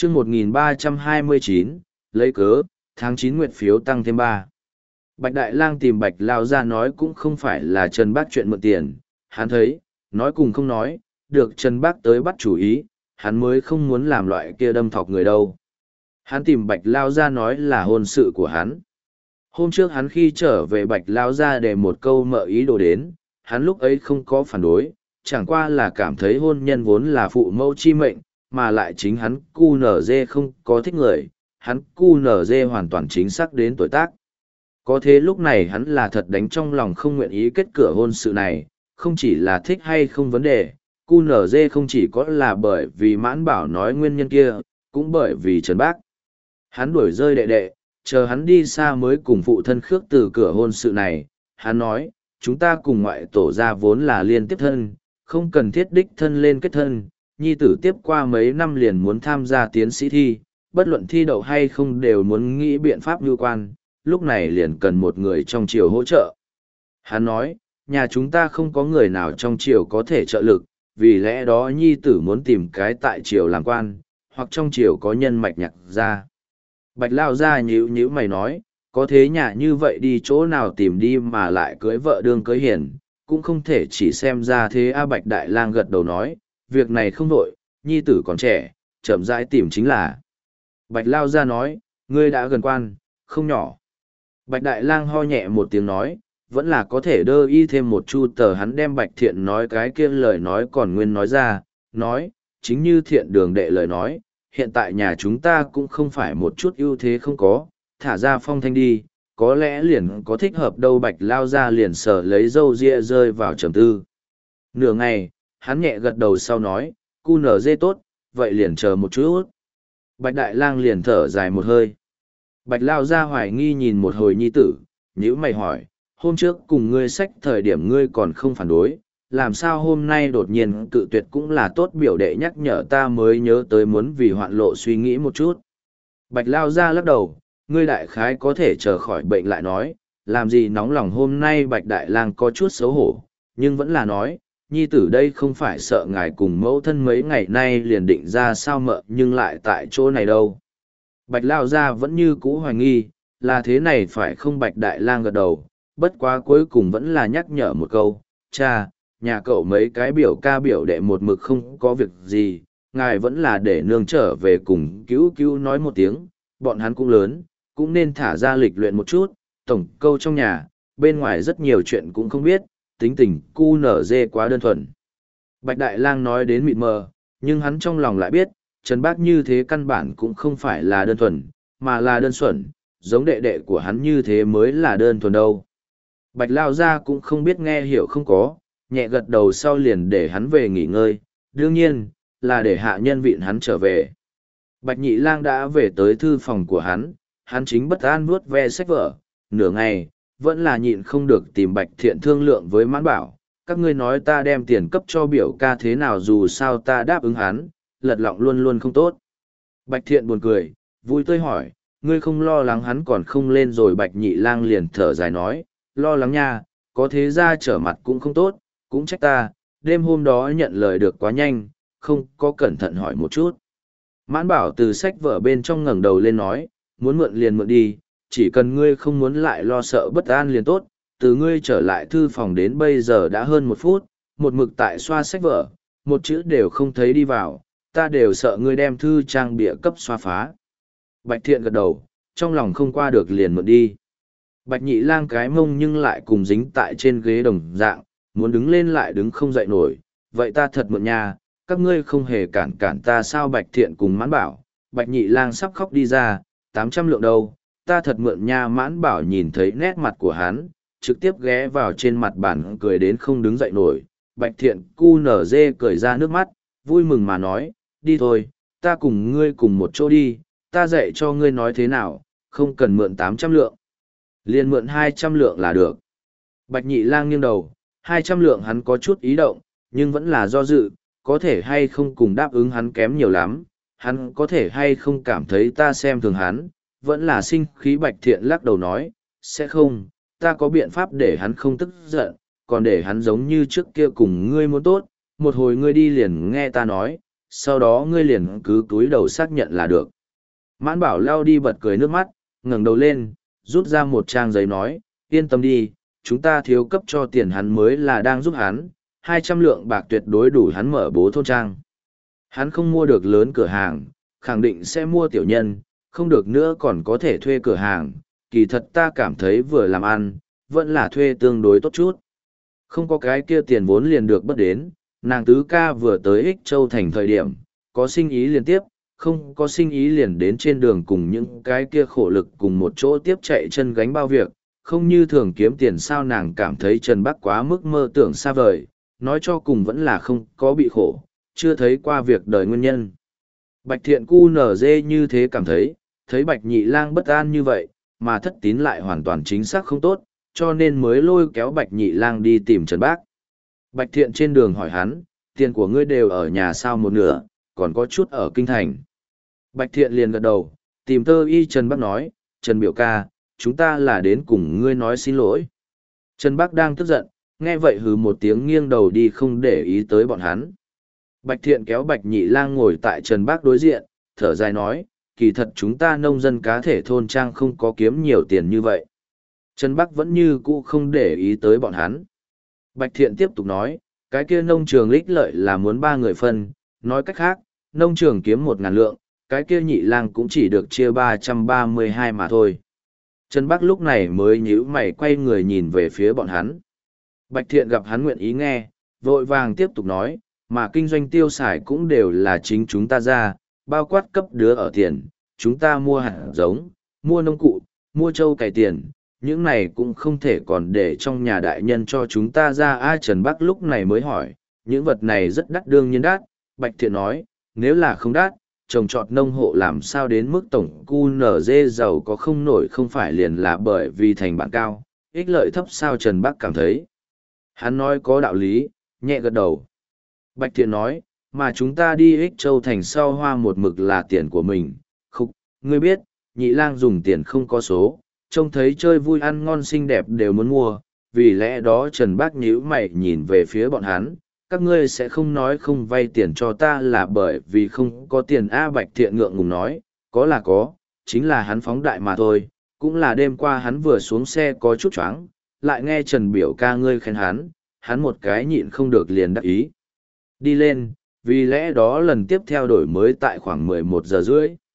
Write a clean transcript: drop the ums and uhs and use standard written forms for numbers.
chương 1329, lấy cớ, tháng 9 nguyệt phiếu tăng thêm 3. Bạch Đại Lang tìm Bạch Lao ra nói cũng không phải là Trần Bác chuyện mượn tiền, hắn thấy, nói cùng không nói, được Trần Bác tới bắt chủ ý, hắn mới không muốn làm loại kia đâm thọc người đâu. Hắn tìm Bạch Lao ra nói là hôn sự của hắn. Hôm trước hắn khi trở về Bạch Lao ra để một câu mợ ý đồ đến, hắn lúc ấy không có phản đối, chẳng qua là cảm thấy hôn nhân vốn là phụ mẫu chi mệnh, mà lại chính hắn cu nở dê không có thích người, hắn cu nở dê hoàn toàn chính xác đến tuổi tác. Có thế lúc này hắn là thật đánh trong lòng không nguyện ý kết cửa hôn sự này, không chỉ là thích hay không vấn đề, cu nở dê không chỉ có là bởi vì mãn bảo nói nguyên nhân kia, cũng bởi vì Trần Bác. Hắn đuổi rơi đệ đệ, chờ hắn đi xa mới cùng phụ thân khước từ cửa hôn sự này, hắn nói, chúng ta cùng ngoại tổ ra vốn là liên tiếp thân, không cần thiết đích thân lên kết thân, nhi tử tiếp qua mấy năm liền muốn tham gia tiến sĩ thi, bất luận thi đậu hay không đều muốn nghĩ biện pháp nhu quan, lúc này liền cần một người trong triều hỗ trợ. Hắn nói, nhà chúng ta không có người nào trong triều có thể trợ lực, vì lẽ đó nhi tử muốn tìm cái tại triều làm quan, hoặc trong triều có nhân mạch nhạc ra. Bạch Lao ra nhíu mày nói, có thế nhà như vậy đi chỗ nào tìm đi mà lại cưới vợ đương cưới hiền, cũng không thể chỉ xem ra thế. Bạch Đại Lang gật đầu nói, việc này không vội, nhi tử còn trẻ, chậm rãi tìm chính là. Bạch Lao ra nói, ngươi đã gần quan, không nhỏ. Bạch Đại Lang ho nhẹ một tiếng nói, vẫn là có thể đơ y thêm một chu tờ. Hắn đem Bạch Thiện nói cái kia lời nói còn nguyên nói ra, nói, chính như Thiện Đường đệ lời nói, hiện tại nhà chúng ta cũng không phải một chút ưu thế không có, thả ra phong thanh đi, có lẽ liền có thích hợp đâu. Bạch Lao ra liền sở lấy râu ria rơi vào trầm tư. Nửa ngày, hắn nhẹ gật đầu sau nói, cu nở dê tốt, vậy liền chờ một chút. Bạch Đại Lang liền thở dài một hơi. Bạch Lao ra hoài nghi nhìn một hồi nhi tử, nhữ mày hỏi, hôm trước cùng ngươi sách thời điểm ngươi còn không phản đối, làm sao hôm nay đột nhiên cự tuyệt? Cũng là tốt biểu đệ nhắc nhở ta mới nhớ tới muốn vì hoạn lộ suy nghĩ một chút. Bạch Lao ra lắc đầu, ngươi đại khái có thể chờ khỏi bệnh lại nói, làm gì nóng lòng. Hôm nay Bạch Đại Lang có chút xấu hổ, nhưng vẫn là nói, nhi tử đây không phải sợ ngài cùng mẫu thân mấy ngày nay liền định ra sao mợ nhưng lại tại chỗ này đâu. Bạch Lao ra vẫn như cũ hoài nghi, là thế này phải không? Bạch Đại Lang gật đầu, bất quá cuối cùng vẫn là nhắc nhở một câu, cha, nhà cậu mấy cái biểu ca biểu đệ một mực không có việc gì, ngài vẫn là để nương trở về cùng cứu cứu nói một tiếng, bọn hắn cũng lớn, cũng nên thả ra lịch luyện một chút, tổng câu trong nhà, bên ngoài rất nhiều chuyện cũng không biết, tính tình cu nở dê quá đơn thuần. Bạch Đại Lang nói đến mịt mờ, nhưng hắn trong lòng lại biết, Trần Bác như thế căn bản cũng không phải là đơn thuần, mà là đơn xuẩn, giống đệ đệ của hắn như thế mới là đơn thuần đâu. Bạch Lao ra cũng không biết nghe hiểu không có, nhẹ gật đầu sau liền để hắn về nghỉ ngơi, đương nhiên, là để hạ nhân vịn hắn trở về. Bạch Nhị Lang đã về tới thư phòng của hắn chính bất an vuốt ve sách vở, nửa ngày, vẫn là nhịn không được tìm Bạch Thiện thương lượng với Mãn Bảo, các ngươi nói ta đem tiền cấp cho biểu ca thế nào, dù sao ta đáp ứng hắn, lật lọng luôn luôn không tốt. Bạch Thiện buồn cười, vui tươi hỏi, ngươi không lo lắng hắn còn không lên rồi? Bạch Nhị Lang liền thở dài nói, lo lắng nha, có thế ra trở mặt cũng không tốt, cũng trách ta, đêm hôm đó nhận lời được quá nhanh, không có cẩn thận hỏi một chút. Mãn Bảo từ sách vở bên trong ngẩng đầu lên nói, muốn mượn liền mượn đi, chỉ cần ngươi không muốn lại lo sợ bất an liền tốt. Từ ngươi trở lại thư phòng đến bây giờ đã hơn 1 phút, một mực tại xoa sách vở, một chữ đều không thấy đi vào, ta đều sợ ngươi đem thư trang bịa cấp xoa phá. Bạch Thiện gật đầu, trong lòng không qua được liền mượn đi. Bạch Nhị Lang cái mông nhưng lại cùng dính tại trên ghế đồng dạng, muốn đứng lên lại đứng không dậy nổi, vậy ta thật mượn nha, các ngươi không hề cản ta sao? Bạch Thiện cùng Mãn Bảo, Bạch Nhị Lang sắp khóc đi ra, 800 lượng đâu, ta thật mượn nha. Mãn Bảo nhìn thấy nét mặt của hắn, trực tiếp ghé vào trên mặt bàn cười đến không đứng dậy nổi. Bạch Thiện cu nở dê cười ra nước mắt, vui mừng mà nói, đi thôi, ta cùng ngươi cùng một chỗ đi, ta dạy cho ngươi nói thế nào, không cần mượn 800 lượng. Liền mượn 200 lượng là được. Bạch Nhị Lang nghiêng đầu, 200 lượng hắn có chút ý động, nhưng vẫn là do dự, có thể hay không cùng đáp ứng hắn kém nhiều lắm, hắn có thể hay không cảm thấy ta xem thường hắn, vẫn là sinh khí. Bạch Thiện lắc đầu nói, sẽ không, ta có biện pháp để hắn không tức giận, còn để hắn giống như trước kia cùng ngươi muốn tốt, một hồi ngươi đi liền nghe ta nói, sau đó ngươi liền cứ cúi đầu xác nhận là được. Mãn Bảo lao đi bật cười nước mắt, ngẩng đầu lên, rút ra một trang giấy nói, yên tâm đi, chúng ta thiếu cấp cho tiền hắn mới là đang giúp hắn, 200 lượng bạc tuyệt đối đủ hắn mở bố thôn trang. Hắn không mua được lớn cửa hàng, khẳng định sẽ mua tiểu nhân, không được nữa còn có thể thuê cửa hàng, kỳ thật ta cảm thấy vừa làm ăn, vẫn là thuê tương đối tốt chút. Không có cái kia tiền vốn liền được bất đến, nàng tứ ca vừa tới Ích Châu thành thời điểm, có sinh ý liên tiếp, không có sinh ý liền đến trên đường cùng những cái kia khổ lực cùng một chỗ tiếp chạy chân gánh bao việc, không như thường kiếm tiền sao nàng cảm thấy Trần Bắc quá mức mơ tưởng xa vời, nói cho cùng vẫn là không có bị khổ, chưa thấy qua việc đời nguyên nhân. Bạch Thiện cu nở dê như thế cảm thấy Bạch Nhị Lang bất an như vậy, mà thất tín lại hoàn toàn chính xác không tốt, cho nên mới lôi kéo Bạch Nhị Lang đi tìm Trần Bác. Bạch Thiện trên đường hỏi hắn, tiền của ngươi đều ở nhà sao một nửa, còn có chút ở kinh thành. Bạch Thiện liền gật đầu, tìm Tơ Y Trần Bác nói, Trần biểu ca, chúng ta là đến cùng ngươi nói xin lỗi. Trần Bác đang tức giận, nghe vậy hừ một tiếng nghiêng đầu đi không để ý tới bọn hắn. Bạch Thiện kéo Bạch Nhị Lang ngồi tại Trần Bác đối diện, thở dài nói, kỳ thật chúng ta nông dân cá thể thôn trang không có kiếm nhiều tiền như vậy. Trần Bắc vẫn như cũ không để ý tới bọn hắn. Bạch Thiện tiếp tục nói, cái kia nông trường ích lợi là muốn 3 người phân, nói cách khác, nông trường kiếm 1.000 lượng, cái kia Nhị Lang cũng chỉ được chia 332 mà thôi. Trần Bắc lúc này mới nhíu mày quay người nhìn về phía bọn hắn. Bạch Thiện gặp hắn nguyện ý nghe, vội vàng tiếp tục nói, mà kinh doanh tiêu xài cũng đều là chính chúng ta ra, bao quát cấp đứa ở tiền, chúng ta mua hạt giống, mua nông cụ, mua trâu cày tiền, những này cũng không thể còn để trong nhà đại nhân cho chúng ta ra. Trần Bắc lúc này mới hỏi, những vật này rất đắt đương nhiên đắt, Bạch Thiện nói, nếu là không đắt, trồng trọt nông hộ làm sao đến mức tổng QNZ giàu có không nổi không phải liền là bởi vì thành bản cao, ích lợi thấp sao Trần Bắc cảm thấy. Hắn nói có đạo lý, nhẹ gật đầu. Bạch Thiện nói, mà chúng ta đi Ích Châu thành sau hoa một mực là tiền của mình, khúc, ngươi biết, Nhị Lang dùng tiền không có số, trông thấy chơi vui ăn ngon xinh đẹp đều muốn mua, vì lẽ đó Trần Bác nhíu mày nhìn về phía bọn hắn, các ngươi sẽ không nói không vay tiền cho ta là bởi vì không có tiền. Bạch Thiện ngượng ngùng nói, có là có, chính là hắn phóng đại mà thôi, cũng là đêm qua hắn vừa xuống xe có chút choáng, lại nghe Trần biểu ca ngươi khen hắn một cái nhịn không được liền đắc ý. Đi lên, vì lẽ đó lần tiếp theo đổi mới tại khoảng 11 giờ rưỡi.